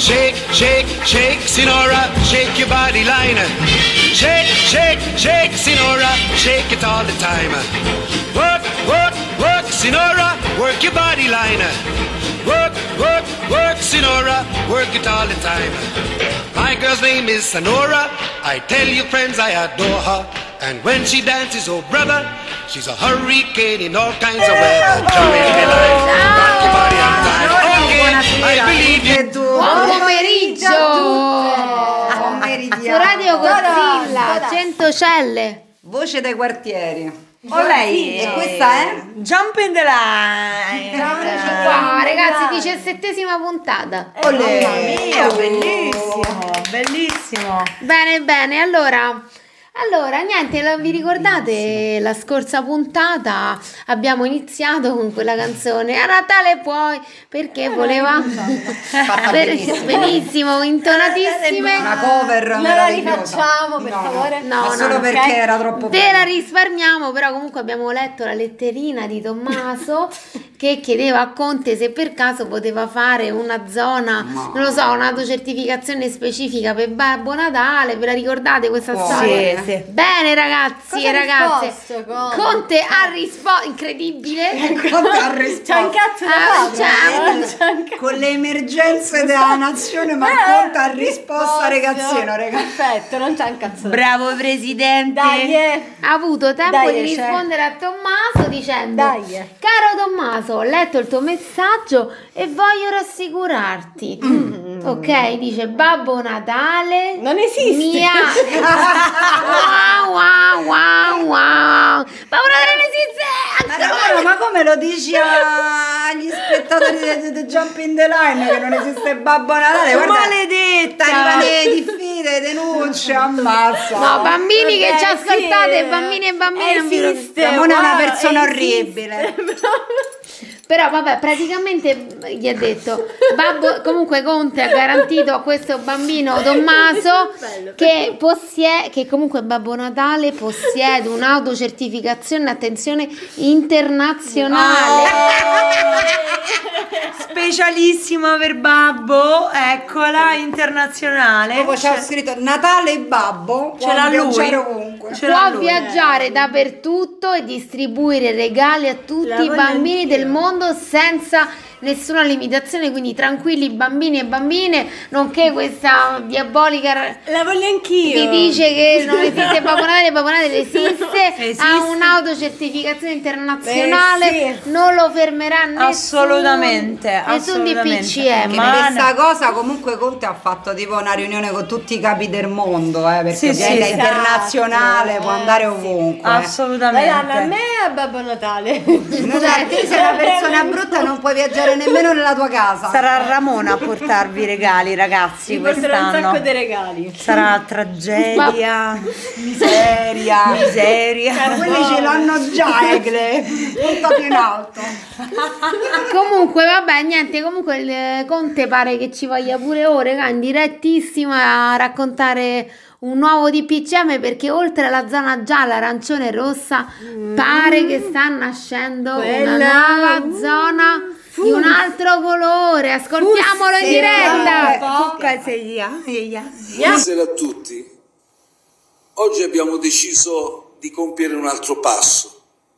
Shake, shake, shake, Sinora, shake your body line. Shake, shake, shake, Sinora, shake it all the time. Work, work, work, Sinora, work your body line. Work, work, work, Sinora, work it all the time. My girl's name is Sonora. I tell you friends I adore her. And when she dances, oh brother, she's a hurricane in all kinds of weather. Jump in the line, rock your body on time. Okay, I believe you. Buon pomeriggio! Su Radio Godzilla, 100 celle. Voce dai quartieri. Oh, lei e questa è Jump in the Line. Wow, ragazzi, 17ª puntata. Mamma mia, bellissimo, bellissimo. Bene, bene, allora, niente, vi ricordate la scorsa puntata abbiamo iniziato con quella canzone A Natale puoi, perché voleva benissimo, intonatissime. una cover Non la meravigliosa. rifacciamo, per favore. Ma solo perché ok. era troppo Ve bella. la risparmiamo, però comunque abbiamo letto la letterina di Tommaso che chiedeva a Conte se per caso poteva fare una zona, non lo so, un'autocertificazione specifica per Babbo Natale. Ve la ricordate questa storia? Sì. Bene ragazzi Cosa e ha ragazze, risposto, Conte ha risposto, incredibile. Conte ha risposto. C'è un cazzo da fare. c'è un Con le emergenze della nazione, ma Conte ha risposto ragazzino, ragazzi. Perfetto, non c'è un cazzo. Bravo presidente. Dai, ha avuto tempo Dai, di c'è. rispondere a Tommaso dicendo: Dai. caro Tommaso, ho letto il tuo messaggio e voglio rassicurarti. Ok, dice Babbo Natale Non esiste. mia wow Babbo Natale non esiste. Ma come lo dici agli spettatori di Jump in the Line che non esiste Babbo Natale? Guarda, Maledetta. arrivano le diffide, denunce, ammazza. No, bambini che ci Vabbè, ascoltate, sì, bambini e bambine, non vi esiste. Ramona è una Wow, persona esiste. orribile. Però vabbè, praticamente gli ha detto Babbo, comunque Conte ha garantito a questo bambino Tommaso che comunque Babbo Natale possiede un'autocertificazione, attenzione, internazionale. Specialissima per Babbo, eccola, internazionale. Dopo c'è scritto Natale e Babbo, Ce l'ha lui. viaggiare ovunque. Ce l'ha Può lui. viaggiare dappertutto e distribuire regali a tutti La i voglio bambini anch'io. del mondo senza nessuna limitazione, quindi tranquilli bambini e bambine, nonché questa diabolica La voglio anch'io. vi dice che non esiste Babbo Natale esiste, Esiste. ha un'autocertificazione internazionale, sì. non lo fermerà nessuno, Assolutamente, nessun assolutamente. DPCM. Che Ma questa cosa comunque Conte ha fatto tipo una riunione con tutti i capi del mondo, perché Sì, ovviamente sì, è internazionale, esatto, può andare ovunque. La danno a assolutamente. me e a Babbo Natale. Cioè, te sei una persona brutta, non puoi viaggiare nemmeno nella tua casa. Sarà Ramona a portarvi i regali, ragazzi, Ci porterò un quest'anno. sacco di regali. Sarà tragedia, Miseria. miseria. Quelli ce l'hanno già, Egle. Punta più in alto. Comunque vabbè, niente, comunque il Conte pare che ci voglia pure ora, in direttissima a raccontare un nuovo DPCM, perché oltre alla zona gialla, arancione e rossa pare che sta nascendo Quella- una nuova zona di un altro colore. Ascoltiamolo in diretta. Buonasera a tutti. Oggi abbiamo deciso di compiere un altro passo.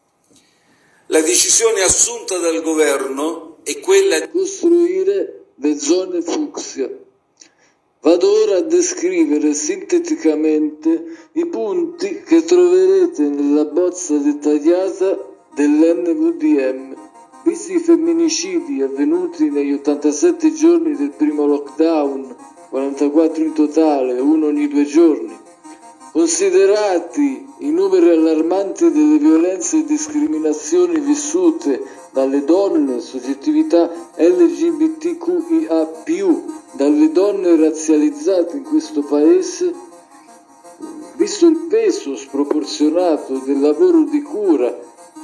La decisione assunta dal governo è quella di costruire le zone fucsia. Vado ora a descrivere sinteticamente i punti che troverete nella bozza dettagliata dell'NVDM. Visti i femminicidi avvenuti negli 87 giorni del primo lockdown, 44 in totale, uno ogni 2 giorni, considerati i numeri allarmanti delle violenze e discriminazioni vissute dalle donne, soggettività LGBTQIA+, dalle donne razzializzate in questo paese, visto il peso sproporzionato del lavoro di cura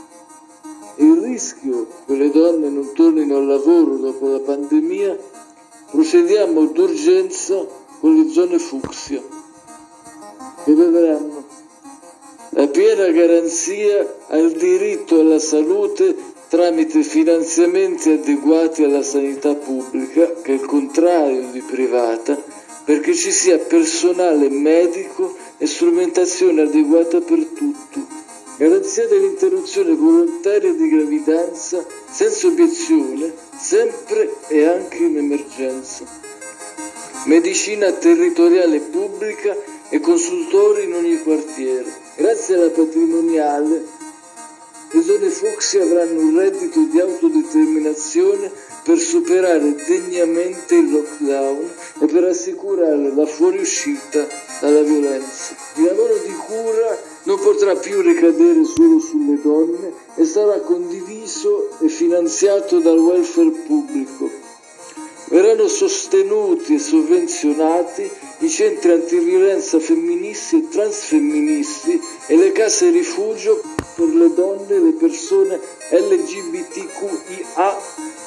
e il rischio che le donne non tornino al lavoro dopo la pandemia, procediamo d'urgenza con le zone fucsia, che vedranno la piena garanzia al diritto alla salute tramite finanziamenti adeguati alla sanità pubblica, che è il contrario di privata, perché ci sia personale medico e strumentazione adeguata per tutto. Garanzia dell'interruzione volontaria di gravidanza senza obiezione, sempre e anche in emergenza. Medicina territoriale pubblica e consultori in ogni quartiere. Grazie alla patrimoniale, le zone fucsia avranno un reddito di autodeterminazione per superare degnamente il lockdown e per assicurare la fuoriuscita dalla violenza. Il lavoro di cura non potrà più ricadere solo sulle donne e sarà condiviso e finanziato dal welfare pubblico. Verranno sostenuti e sovvenzionati i centri antiviolenza femministi e transfemministi e le case rifugio per le donne e le persone LGBTQIA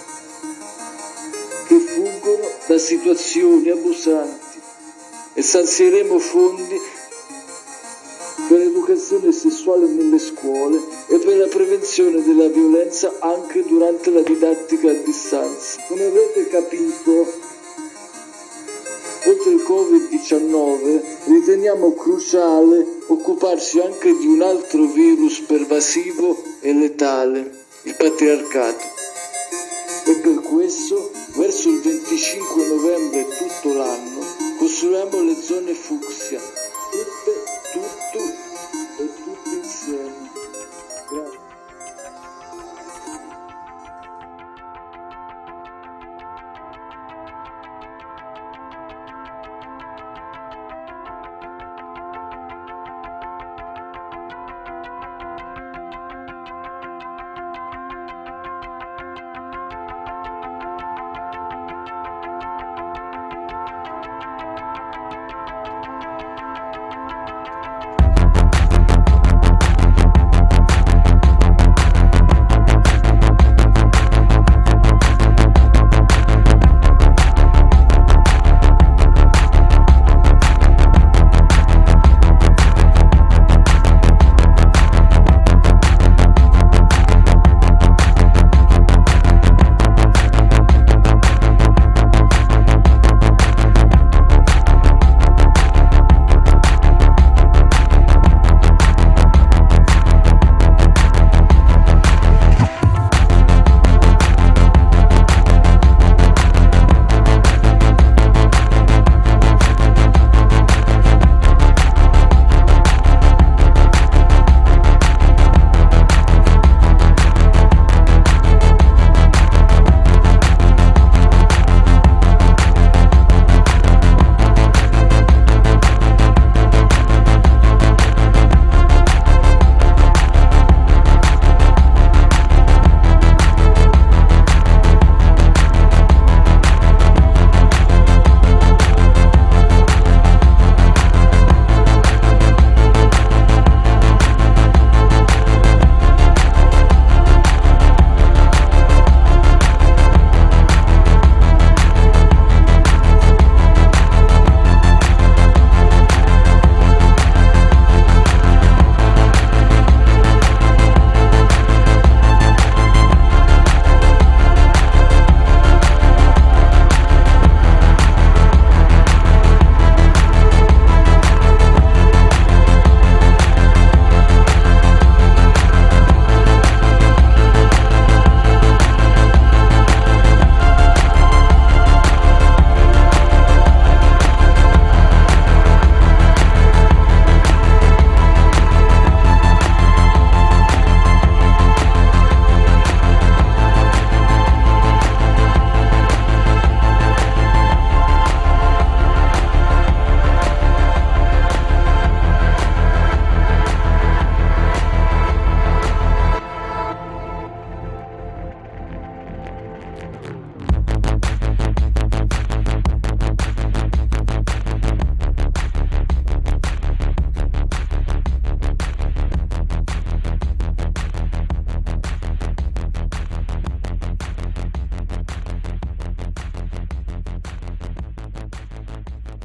che fuggono da situazioni abusanti, e stanzieremo fondi per l'educazione sessuale nelle scuole e per la prevenzione della violenza anche durante la didattica a distanza. Come avrete capito, oltre il Covid-19 riteniamo cruciale occuparsi anche di un altro virus pervasivo e letale, il patriarcato. E per questo, verso il 25 novembre e tutto l'anno, costruiamo le zone fucsia, tutti insieme. Grazie.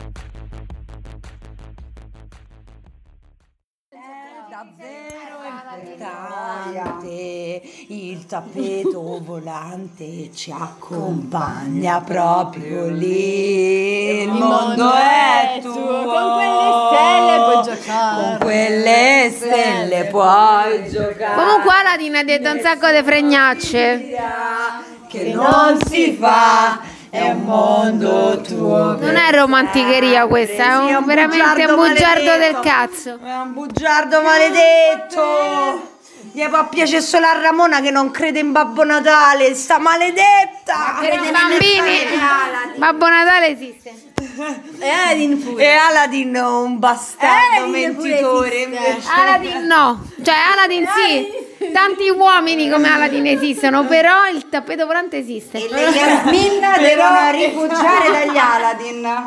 Davvero il tappeto volante ci accompagna proprio lì. Il mondo è tuo, con quelle stelle puoi giocare. Con quelle stelle puoi giocare. Comunque Aladdin ha detto un sacco di fregnacce. Che non si fa, è un mondo tuo. Non è romanticheria questa, è veramente un bugiardo del cazzo. È un bugiardo maledetto. Gli può piacere solo a Ramona che non crede in Babbo Natale, sta maledetta. Per i bambini Babbo Natale esiste. E Aladdin pure. E Aladdin un bastardo Aladdin pure mentitore esiste. invece. Aladdin no, cioè Aladdin sì, tanti uomini come Aladdin esistono, però il tappeto volante esiste. E le Yasmin devono rifugiare dagli Aladdin.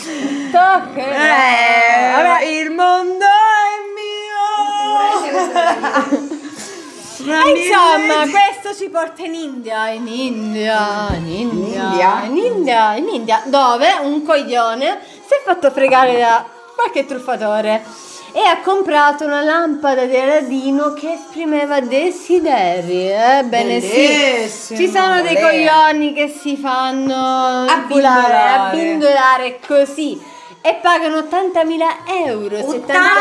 Vabbè, il mondo è mio. E insomma, questo ci porta in India, dove un coglione si è fatto fregare da qualche truffatore e ha comprato una lampada di Aladino che esprimeva desideri. Ebbene sì, Bellissimo. ci sono dei coglioni che si fanno abbindolare così e pagano 80.000 euro. 80.000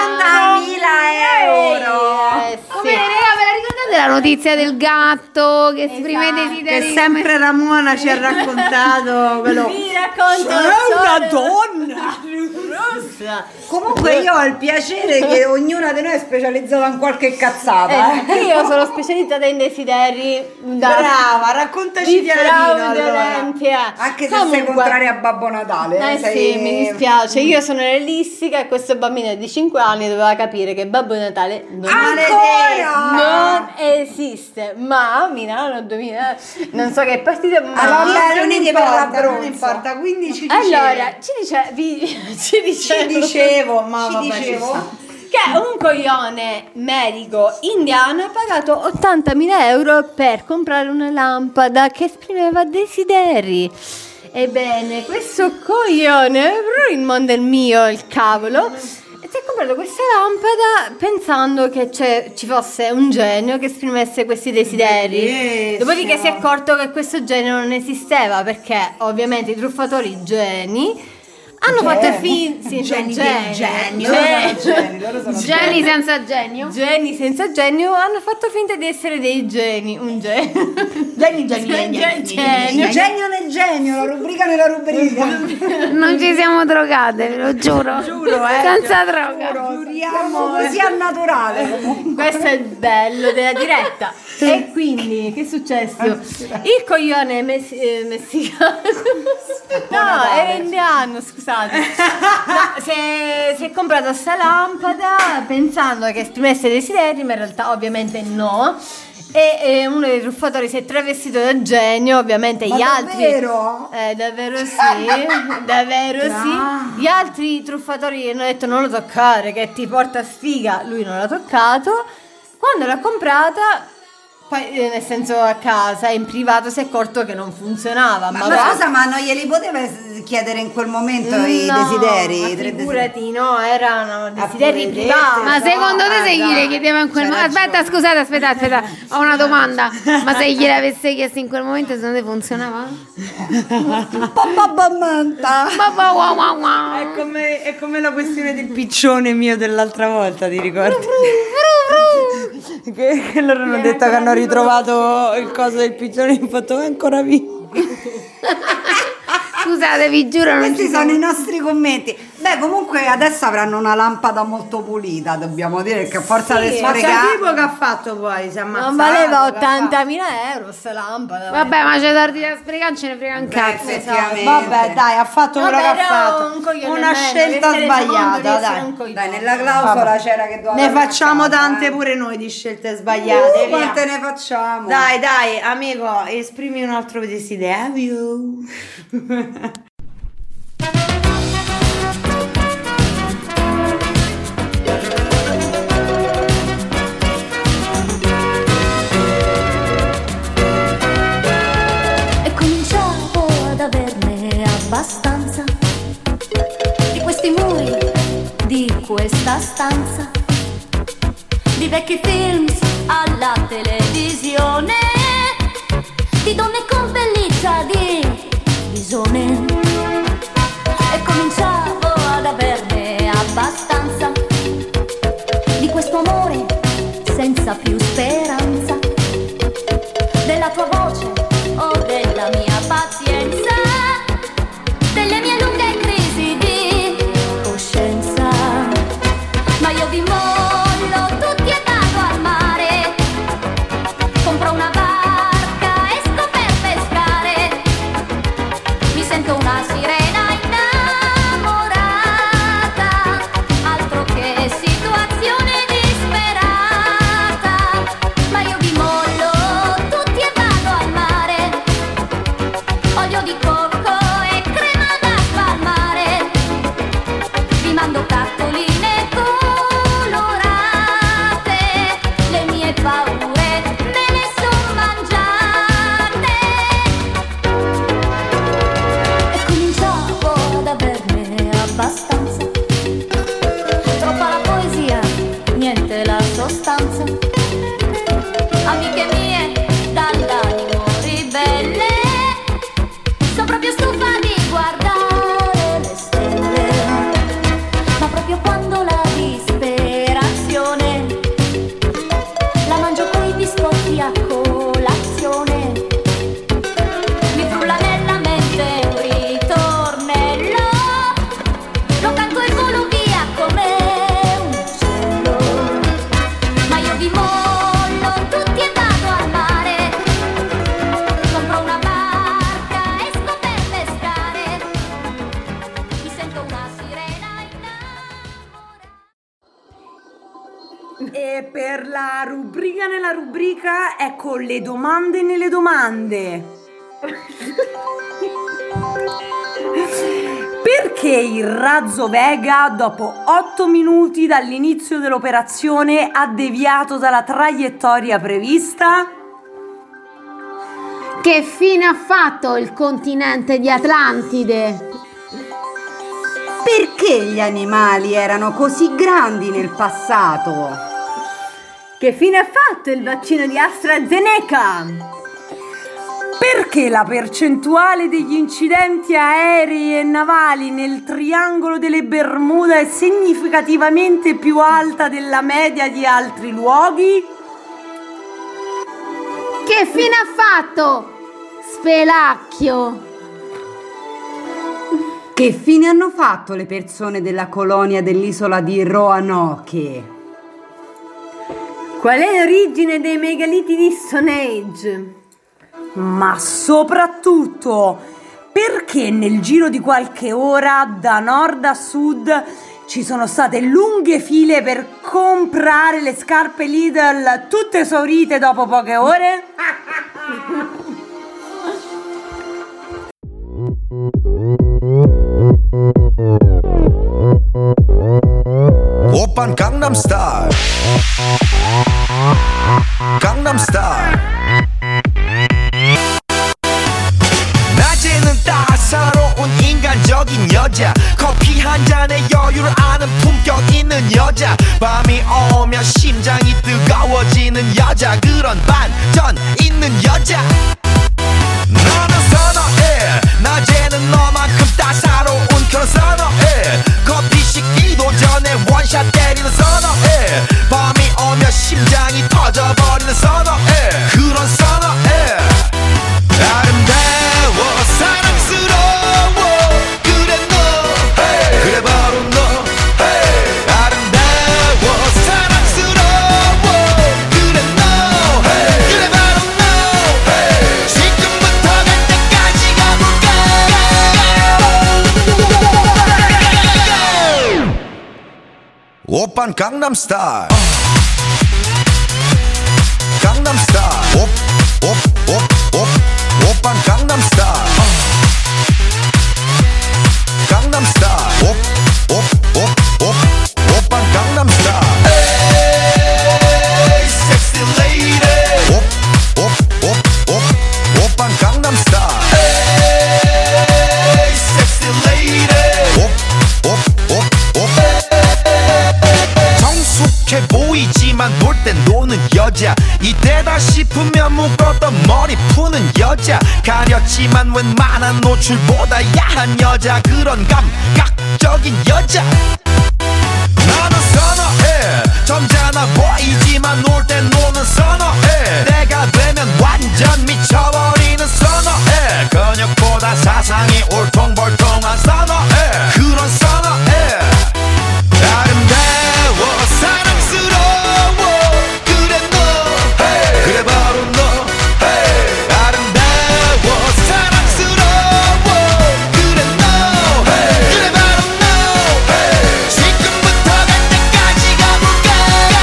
euro. Come raga, ve la ricordate la notizia del gatto che esprime Esatto. desideri? Che sempre Ramona ci ha raccontato quello. Vi racconto È una donna. rossa. Comunque io ho il piacere che ognuna di noi è specializzata in qualche cazzata. Io sono specializzata in desideri Brava, raccontaci di Aladino allora. fraudolenti, Anche se sei contraria a Babbo Natale. sì, mi dispiace. Io sono realistica e questo bambino di 5 anni doveva capire che Babbo Natale non esiste. Ma Milano 2000, non so che partita, ma Allora, Uniti per la Non bronza. importa, quindi ci allora ci dicevo che un coglione medico indiano ha pagato 80.000 euro per comprare una lampada che esprimeva desideri. Ebbene, questo coglione, però il mondo è mio, il cavolo, e si è comprato questa lampada pensando che ci fosse un genio che esprimesse questi desideri. Bellissimo. Dopodiché si è accorto che questo genio non esisteva, perché ovviamente i truffatori geni hanno fatto Geni del genio. Geni senza genio. Geni senza genio hanno fatto finta di essere dei geni. Un genio. Genio nel genio, la rubrica nella rubrica. Non ci siamo drogate, ve lo giuro. Senza droga. Giuriamo così al naturale. Questo è il bello della diretta. E quindi, che è successo? Il coglione messicano. No, era indiano, scusate. No, si è comprato sta lampada pensando che esprimesse desideri, ma in realtà ovviamente no. E uno dei truffatori si è travestito da genio, ovviamente Ma gli altri. davvero? Davvero sì. Gli altri truffatori hanno detto non lo toccare, che ti porta sfiga. Lui non l'ha toccato. Quando l'ha comprata, poi nel senso a casa, in privato, si è accorto che non funzionava. Ma scusa, ma non glieli poteva chiedere in quel momento i desideri? Ma I tre figurati, no, erano desideri pure privati. Ma secondo te se gliele chiedeva in quel momento? Aspetta, scusate, aspetta, ho una domanda. Ma se gliel'avesse chiesto in quel momento, secondo te funzionava? Papà Babà, wow, wow, wow. È come la questione del piccione mio dell'altra volta, ti ricordi? che loro hanno detto che hanno ritrovato il coso del piccione, infatti è ancora vivo. Scusate, vi giuro, non Questi ci sono i nostri commenti. Beh, comunque adesso avranno una lampada molto pulita, dobbiamo dire, che a forza di Ma c'è sfregare. tipo che ha fatto poi? Si è ammazzato. Non valeva che ha fatto? 80.000 euro sta lampada. Vabbè, ma c'è tardi da sprecare, ce ne frega un cazzo. Effettivamente. Vabbè, dai, ha fatto quello che ha Vabbè, fatto. un coglione Una almeno, scelta che se ne rende conto sbagliata, di essere dai. un coglione. Dai, nella clausola c'era che doveva Ne avere facciamo una casa, tante pure noi di scelte sbagliate. via. Quante ne facciamo? Dai, amico, esprimi un altro desiderio. E cominciavo ad averne abbastanza di questi muri, di questa stanza. di vecchi films alla televisione, di donne con pelliccia di bisone. E cominciavo ad averne abbastanza di questo amore senza più speranza, della tua voce o della mia pazienza, delle mie lunghe crisi di coscienza. Ma io vi mollo tutti e vado al mare, compro una barca, esco per pescare, mi sento una sirena innamorata, altro che situazione disperata. Ma io vi mollo tutti e vado al mare, olio di cocco e crema da spalmare, vi mando cartoline colorate, le mie paure me le son mangiate. E cominciavo ad averne abbastanza, troppa la poesia, niente la sostanza. Amiche mie dall'animo ribelle, sono proprio stufa di guardare le stelle. Ma proprio quando la disperazione la mangio coi biscotti a colazione, mi frulla nella mente un ritornello, lo canto e volo via come un uccello. Ma io vi mollo tutti e vado al mare, compro una barca, esco per pescare, mi sento una sirena innamorata. E per la rubrica nella rubrica, ecco le domande nelle domande. Perché il razzo Vega, dopo 8 minuti dall'inizio dell'operazione, ha deviato dalla traiettoria prevista? Che fine ha fatto il continente di Atlantide? Perché gli animali erano così grandi nel passato? Che fine ha fatto il vaccino di AstraZeneca? Perché la percentuale degli incidenti aerei e navali nel triangolo delle Bermuda è significativamente più alta della media di altri luoghi? Che fine ha fatto Spelacchio? Che fine hanno fatto le persone della colonia dell'isola di Roanoke? Qual è l'origine dei megaliti di Stone Age? Ma soprattutto, perché nel giro di qualche ora, da nord a sud, ci sono state lunghe file per comprare le scarpe Lidl tutte esaurite dopo poche ore? 오빤 강남스타일 강남스타일 낮에는 따사로운 인간적인 여자, 커피 한 잔에 여유를 아는 품격 있는 여자, 밤이 오면 심장이 뜨거워지는 여자, 그런 반전 있는 여자. 너는 선호해, 낮에는 너만큼 따사로운 그런 선호해, 커피 식기도 전에 원샷 때리는 선호해, 밤이 오면 심장이 터져버리는 선호해, 그런 선호해. 아름다워 사랑스러워 그래 너 hey. 그래 바로 너 hey. 아름다워 사랑스러워 그래 너 hey. 그래 바로 너 hey. 지금부터 갈 때까지 가볼까 오빤 강남스타일 강남스타일 오빤 강남스타일 강남스타일 오빤 강남스타일 에이 섹시 레이디 오빤 강남스타일 에이 섹시 레이디 정숙해 보이지만 놀 노출보다 야한 여자 그런 감각적인 여자 나는 선어해 점잖아 보이지만 놀 땐 노는 선어해 내가 되면 완전 미쳐버리는 선어해 근육보다 사상이 울퉁불퉁한 선어해 그런 선어해 아름다워 사랑스러워 그래 너 hey. 그래 바로 너 hey. 아름다워 사랑스러워 그래 너 hey. 그래 바로 너 hey. 지금부터 갈 때까지 가볼까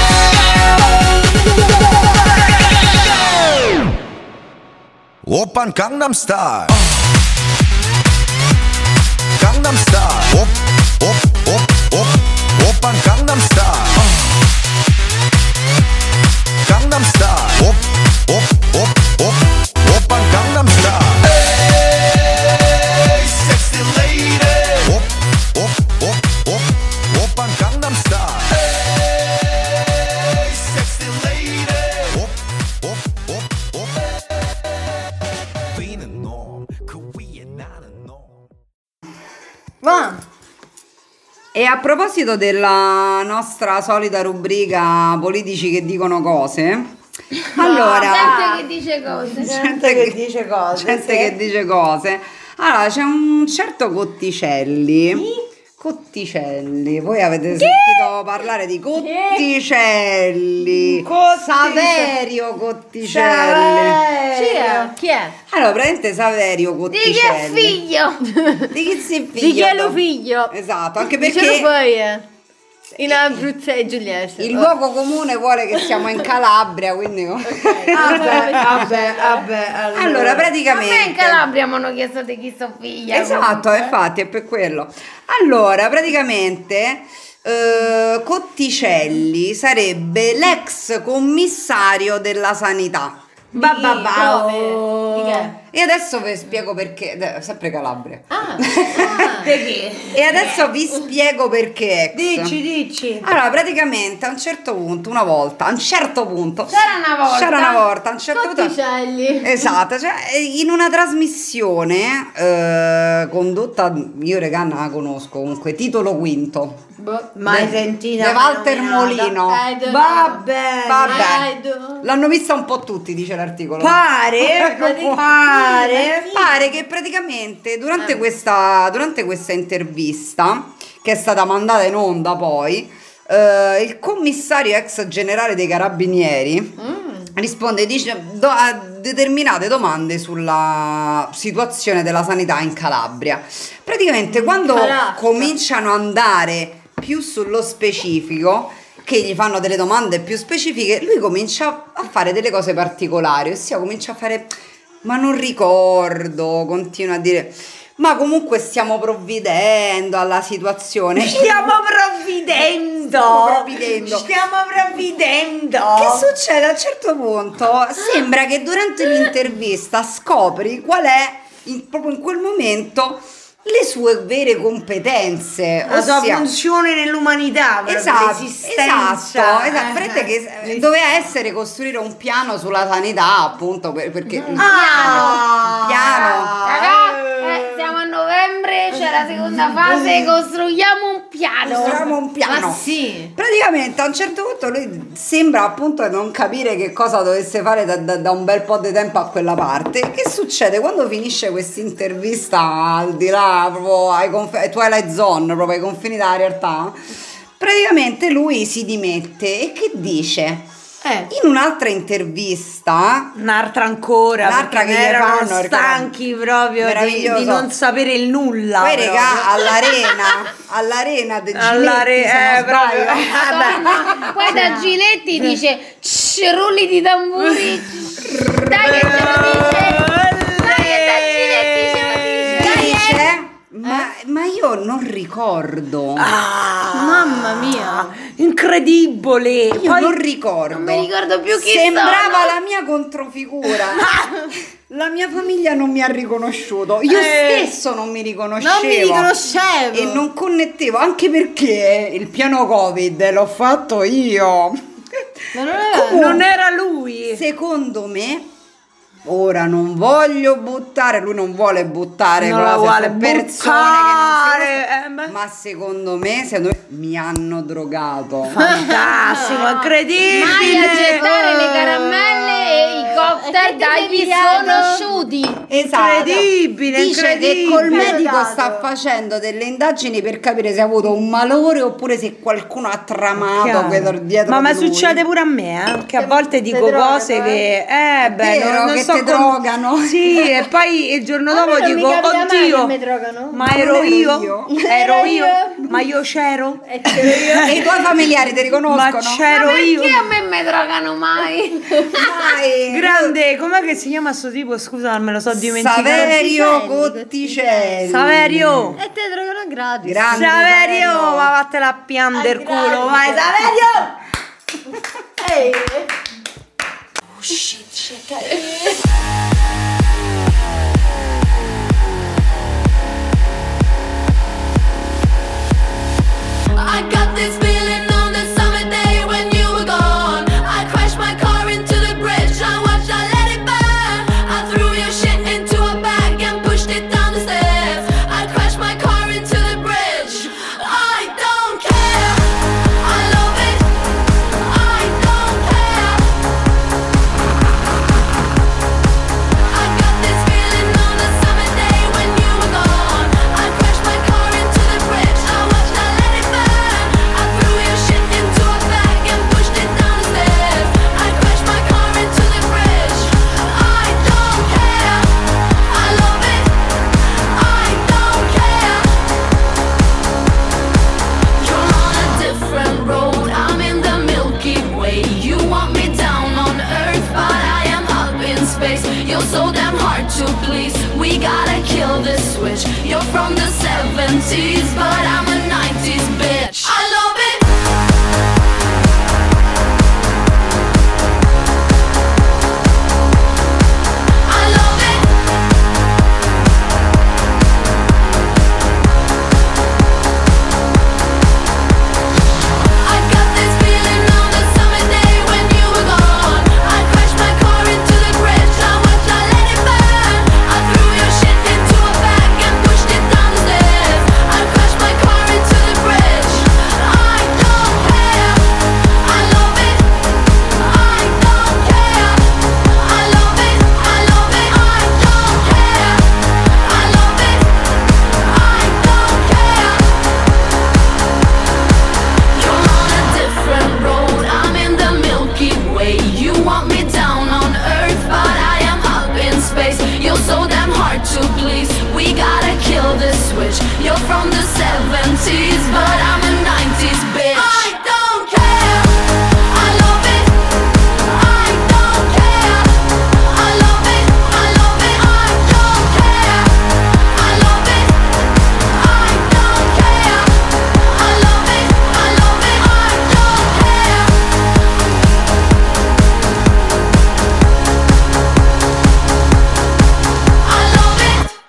오빤 강남스타일 강남스타일 오빤 강남스타일 강남스타일 오빤 강남스타일 에이 섹시 레이디 오빤 강남스타일 에이 섹시 레이디 위는 놈그 위에 나는 놈 Va. E a proposito della nostra solita rubrica politici che dicono cose, allora gente che dice cose. gente che dice cose, gente che dice cose. Allora c'è un certo Cotticelli, voi avete sentito parlare di Cotticelli? Saverio Cotticelli. Chi è? Allora, praticamente Saverio Di Cotticelli. che figlio? Di chi si figlio? Di chi è lo figlio? Esatto, anche Di che lo perché poi in Abruzzo e Giulietta. il luogo comune vuole che siamo in Calabria, quindi Vabbè, allora A praticamente me in Calabria mi hanno chiesto di chi so figlia. esatto, comunque. infatti è per quello. Allora, praticamente Cotticelli sarebbe l'ex commissario della sanità. Di che? E adesso vi spiego perché, sempre Calabria. Perché? E adesso vi spiego perché ex. Dici. Allora, praticamente a un certo punto, a un certo punto, C'era una volta. a un certo punto, Cotticelli. esatto, cioè in una trasmissione condotta, io regà non la conosco, comunque, Titolo Quinto, Mai sentita. di Walter Molino. Vabbè. L'hanno vista un po' tutti, dice l'articolo. Pare che praticamente durante questa intervista, che è stata mandata in onda poi, il commissario ex generale dei Carabinieri risponde, dice a determinate domande sulla situazione della sanità in Calabria. Praticamente quando cominciano ad andare più sullo specifico, che gli fanno delle domande più specifiche, lui comincia a fare delle cose particolari, ossia comincia a fare ma non ricordo, continua a dire ma comunque stiamo provvedendo alla situazione. Stiamo provvedendo. Che succede? A un certo punto sembra che durante l'intervista scopri qual è proprio in quel momento le sue vere competenze, La sua ossia funzione nell'umanità, esatto. Vedete che doveva essere costruire un piano sulla sanità, appunto, perché il piano. Siamo a novembre, c'è la seconda fase, costruiamo un piano. Ma sì. Praticamente a un certo punto lui sembra appunto non capire che cosa dovesse fare da un bel po' di tempo a quella parte. Che succede quando finisce questa intervista, al di là proprio ai Twilight Zone, proprio ai confini della realtà? Praticamente lui si dimette e che dice? In un'altra intervista, un'altra ancora, un'altra perché che gli erano fanno, stanchi proprio di non sapere il nulla. Poi regà all'arena di Giletti, Poi da Giletti dice rulli di tamburi. Dai che ce lo dice. Dai che da Giletti ce lo dice. Ma io non ricordo. Mamma mia, incredibile. Io non ricordo. Non mi ricordo più chi sembrava la mia controfigura. La mia famiglia non mi ha riconosciuto. Io stesso non mi riconoscevo. Non mi riconoscevo. E non connettevo, anche perché il piano Covid l'ho fatto io. Ma non era lui. Secondo me Ora non voglio buttare, lui non vuole buttare Non la cose vuole su persone buttare, che non si... ma secondo me mi hanno drogato. Fantastico, incredibile. Mai accettare le caramelle e i cocktail dagli sconosciuti. Esatto. Incredibile, Dice che col medico sta facendo delle indagini per capire se ha avuto un malore oppure se qualcuno ha tramato dietro ma di lui. succede pure a me, che a volte dico drogano, cose che vero, non che so ti drogano. Sì, e poi il giorno dopo non mi dico capita mai che oddio, mi drogano. ma non ero ero io, io. ero io, io. ma io c'ero, E c'ero io. E i tuoi familiari ti riconoscono? ma c'ero io. Perché a me mi drogano mai? Dai. Grande, com'è che si chiama sto tipo? Scusa, me lo so dimenticato. Saverio Cotticelli. Saverio. E te drogano gratis. Grande Saverio, ma vattene a pian del culo, vai Saverio! Ehi. I got this feeling on the summer day when you were gone. I crashed my car into the bridge. I watched, I let it burn. I threw your shit into a bag and pushed it down the stairs. I crashed my car into the bridge. I don't care. I love it. I don't care. I got this feeling on the summer day when you were gone. I crashed my car into the bridge. I watched, I let it burn. I threw your shit into a bag and pushed it down the stairs. I crashed my car into the bridge. I don't care. I love it. I don't care. You're on a different road. I'm in the Milky Way. You want me down on Earth, but I am up in space. You're so damn hard to please. We gotta kill this switch. You're from the 70s, but I'm a 90s